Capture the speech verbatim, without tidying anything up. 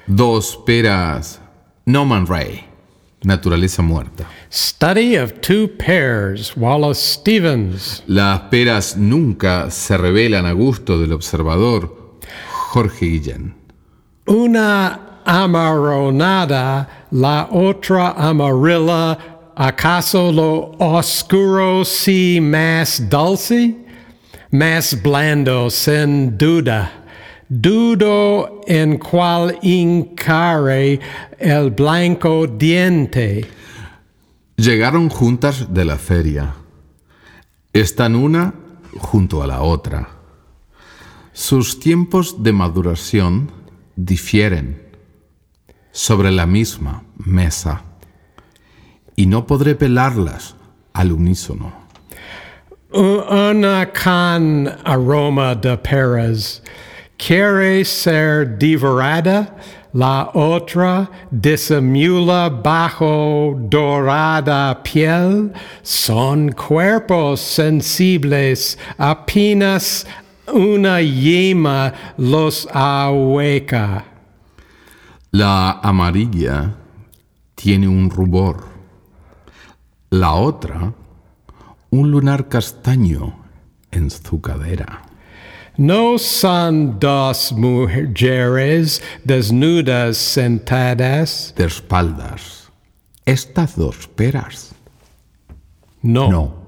Dos peras. Norman Ray. Naturaleza muerta. Study of Two Pairs, Wallace Stevens. Las peras nunca se revelan a gusto del observador. Jorge Guillén. Una amarronada, la otra amarilla, ¿acaso lo oscuro sí más dulce? Más blando, sin duda. Dudo en cuál hincare el blanco diente. Llegaron juntas de la feria. Están una junto a la otra. Sus tiempos de maduración difieren sobre la misma mesa y no podré pelarlas al unísono. Una con aroma de peras quiere ser devorada, la otra disimula bajo dorada piel. Son cuerpos sensibles, apenas una yema los ahueca. La amarilla tiene un rubor, la otra un lunar castaño en su cadera. No son dos mujeres desnudas sentadas. De espaldas. Estas dos peras. No. No.